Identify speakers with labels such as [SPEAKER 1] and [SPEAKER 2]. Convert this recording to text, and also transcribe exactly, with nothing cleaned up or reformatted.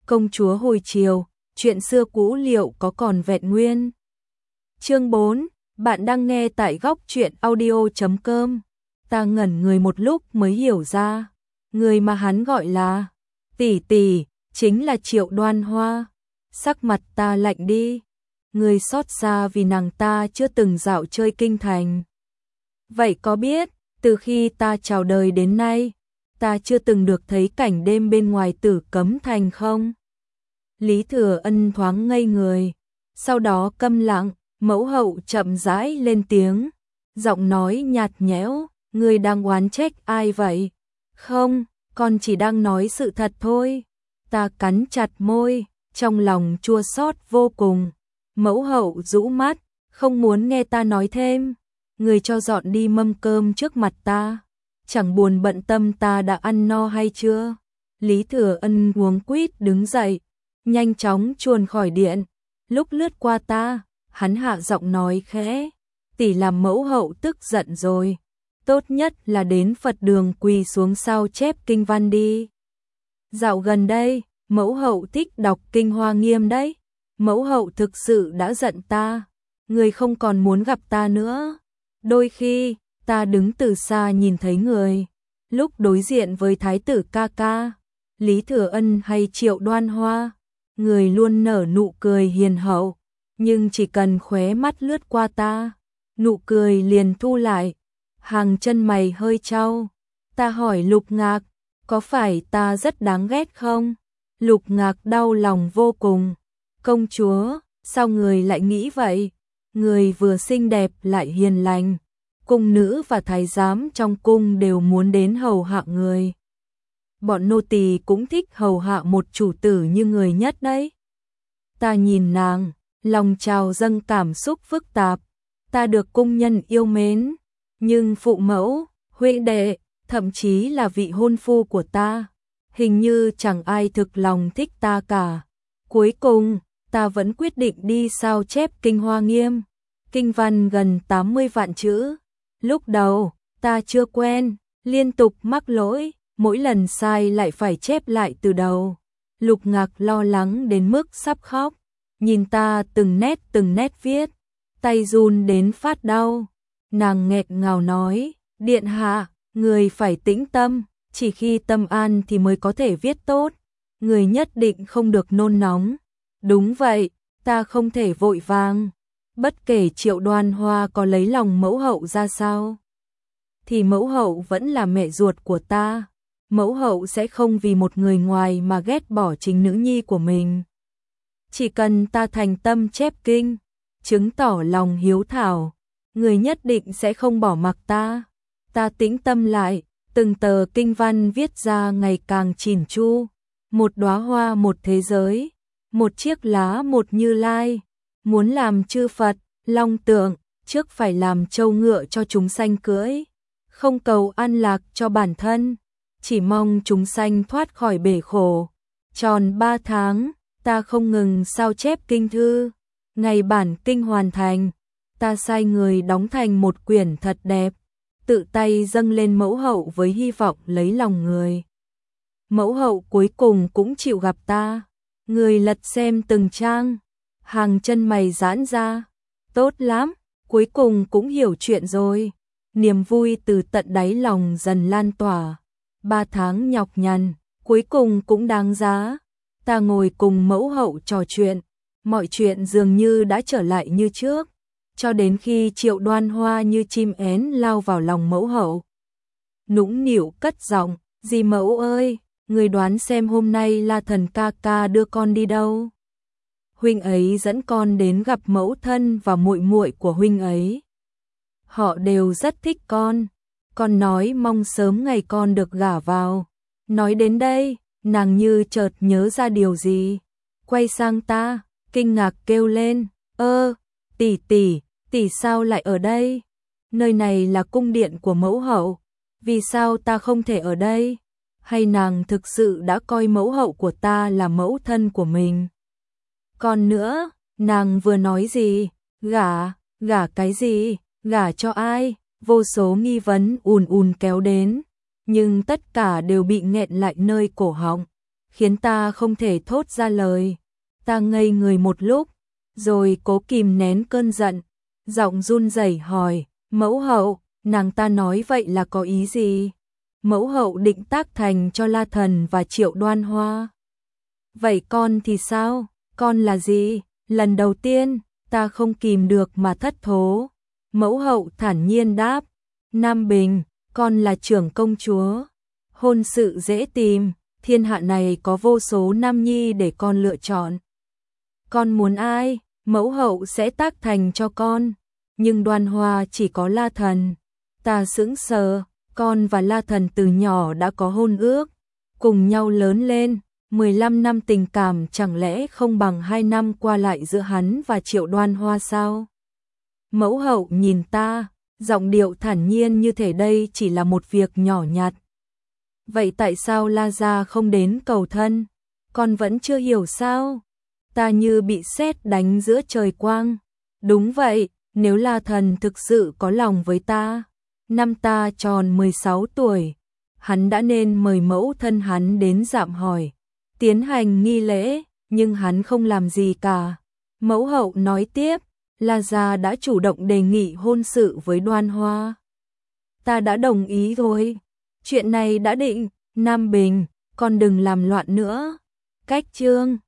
[SPEAKER 1] công chúa hồi chiều, chuyện xưa cũ liệu có còn vẹn nguyên. Chương bốn, bạn đang nghe tại góc truyện audio chấm com. Ta ngẩn người một lúc mới hiểu ra, người mà hắn gọi là tỷ tỷ chính là Triệu Đoan Hoa. Sắc mặt ta lạnh đi, người xót xa vì nàng ta chưa từng dạo chơi kinh thành. Vậy có biết, từ khi ta chào đời đến nay, ta chưa từng được thấy cảnh đêm bên ngoài Tử Cấm Thành không? Lý Thừa Ân thoáng ngây người, sau đó câm lặng, mẫu hậu chậm rãi lên tiếng, giọng nói nhạt nhẽo, ngươi đang oán trách ai vậy? Không, con chỉ đang nói sự thật thôi. Ta cắn chặt môi, trong lòng chua xót vô cùng. Mẫu hậu rũ mắt, không muốn nghe ta nói thêm. Người cho dọn đi mâm cơm trước mặt ta, chẳng buồn bận tâm ta đã ăn no hay chưa. Lý Thừa Ân cuống quýt đứng dậy, nhanh chóng chuồn khỏi điện. Lúc lướt qua ta, hắn hạ giọng nói khẽ, tỷ làm mẫu hậu tức giận rồi, tốt nhất là đến Phật đường quỳ xuống sao chép kinh văn đi. Dạo gần đây, mẫu hậu thích đọc kinh Hoa Nghiêm đấy. Mẫu hậu thực sự đã giận ta, người không còn muốn gặp ta nữa. Đôi khi, ta đứng từ xa nhìn thấy người, lúc đối diện với thái tử ca ca, Lý Thừa Ân hay Triệu Đoan Hoa, người luôn nở nụ cười hiền hậu, nhưng chỉ cần khóe mắt lướt qua ta, nụ cười liền thu lại, hàng chân mày hơi chau. Ta hỏi Lục Ngạc, có phải ta rất đáng ghét không? Lục Ngạc đau lòng vô cùng. Công chúa, sao người lại nghĩ vậy? Người vừa xinh đẹp lại hiền lành, cung nữ và thái giám trong cung đều muốn đến hầu hạ người. Bọn nô tỳ cũng thích hầu hạ một chủ tử như người nhất đấy. Ta nhìn nàng, lòng trào dâng cảm xúc phức tạp. Ta được cung nhân yêu mến, nhưng phụ mẫu, huynh đệ, thậm chí là vị hôn phu của ta, hình như chẳng ai thực lòng thích ta cả. Cuối cùng, ta vẫn quyết định đi sao chép kinh Hoa Nghiêm. Kinh văn gần tám mươi vạn chữ. Lúc đầu, ta chưa quen, liên tục mắc lỗi, mỗi lần sai lại phải chép lại từ đầu. Lục Ngạc lo lắng đến mức sắp khóc, nhìn ta từng nét từng nét viết, tay run đến phát đau. Nàng nghẹn ngào nói, điện hạ, người phải tĩnh tâm, chỉ khi tâm an thì mới có thể viết tốt, người nhất định không được nôn nóng. Đúng vậy, ta không thể vội vàng. Bất kể Triệu Đoan Hoa có lấy lòng mẫu hậu ra sao, thì mẫu hậu vẫn là mẹ ruột của ta. Mẫu hậu sẽ không vì một người ngoài mà ghét bỏ chính nữ nhi của mình. Chỉ cần ta thành tâm chép kinh, chứng tỏ lòng hiếu thảo, người nhất định sẽ không bỏ mặc ta. Ta tĩnh tâm lại, từng tờ kinh văn viết ra ngày càng chỉn chu. Một đóa hoa một thế giới, một chiếc lá một Như Lai. Muốn làm chư Phật, long tượng, trước phải làm trâu ngựa cho chúng sanh cưỡi. Không cầu an lạc cho bản thân, chỉ mong chúng sanh thoát khỏi bể khổ. Tròn ba tháng, ta không ngừng sao chép kinh thư. Ngày bản kinh hoàn thành, ta sai người đóng thành một quyển thật đẹp, tự tay dâng lên mẫu hậu với hy vọng lấy lòng người. Mẫu hậu cuối cùng cũng chịu gặp ta. Người lật xem từng trang, hàng chân mày giãn ra. Tốt lắm, cuối cùng cũng hiểu chuyện rồi. Niềm vui từ tận đáy lòng dần lan tỏa. Ba tháng nhọc nhằn, cuối cùng cũng đáng giá. Ta ngồi cùng mẫu hậu trò chuyện, mọi chuyện dường như đã trở lại như trước, cho đến khi Triệu Đoan Hoa như chim én lao vào lòng mẫu hậu. Nũng nịu cất giọng, dì mẫu ơi, người đoán xem hôm nay La Thần ca ca đưa con đi đâu? Huynh ấy dẫn con đến gặp mẫu thân và muội muội của huynh ấy. Họ đều rất thích con. Con nói mong sớm ngày con được gả vào. Nói đến đây, nàng như chợt nhớ ra điều gì, quay sang ta, kinh ngạc kêu lên, ơ, tỷ tỷ, tỷ sao lại ở đây? Nơi này là cung điện của mẫu hậu, vì sao ta không thể ở đây? Hay nàng thực sự đã coi mẫu hậu của ta là mẫu thân của mình? Còn nữa, nàng vừa nói gì? Gả, gả cái gì? Gả cho ai? Vô số nghi vấn ùn ùn kéo đến, nhưng tất cả đều bị nghẹn lại nơi cổ họng. khiến ta không thể thốt ra lời. Ta ngây người một lúc, rồi cố kìm nén cơn giận, giọng run rẩy hỏi, mẫu hậu, nàng ta nói vậy là có ý gì? Mẫu hậu định tác thành cho La Thần và Triệu Đoan Hoa. Vậy con thì sao? Con là gì? Lần đầu tiên, ta không kìm được mà thất thố. Mẫu hậu thản nhiên đáp, Nam Bình, con là trưởng công chúa. Hôn sự dễ tìm, thiên hạ này có vô số nam nhi để con lựa chọn. Con muốn ai, mẫu hậu sẽ tác thành cho con. Nhưng Đoan Hoa chỉ có La Thần. Ta sững sờ, con và La Thần từ nhỏ đã có hôn ước, cùng nhau lớn lên. mười lăm năm tình cảm chẳng lẽ không bằng hai năm qua lại giữa hắn và Triệu Đoan Hoa sao? Mẫu hậu nhìn ta, giọng điệu thản nhiên như thể đây chỉ là một việc nhỏ nhặt. Vậy tại sao La gia không đến cầu thân? Con vẫn chưa hiểu sao? Ta như bị sét đánh giữa trời quang. Đúng vậy, nếu La Thần thực sự có lòng với ta, năm ta tròn mười sáu tuổi, hắn đã nên mời mẫu thân hắn đến dạm hỏi, tiến hành nghi lễ, nhưng hắn không làm gì cả. Mẫu hậu nói tiếp, La gia đã chủ động đề nghị hôn sự với Đoan Hoa. Ta đã đồng ý rồi, chuyện này đã định. Nam Bình, con đừng làm loạn nữa. Cách chương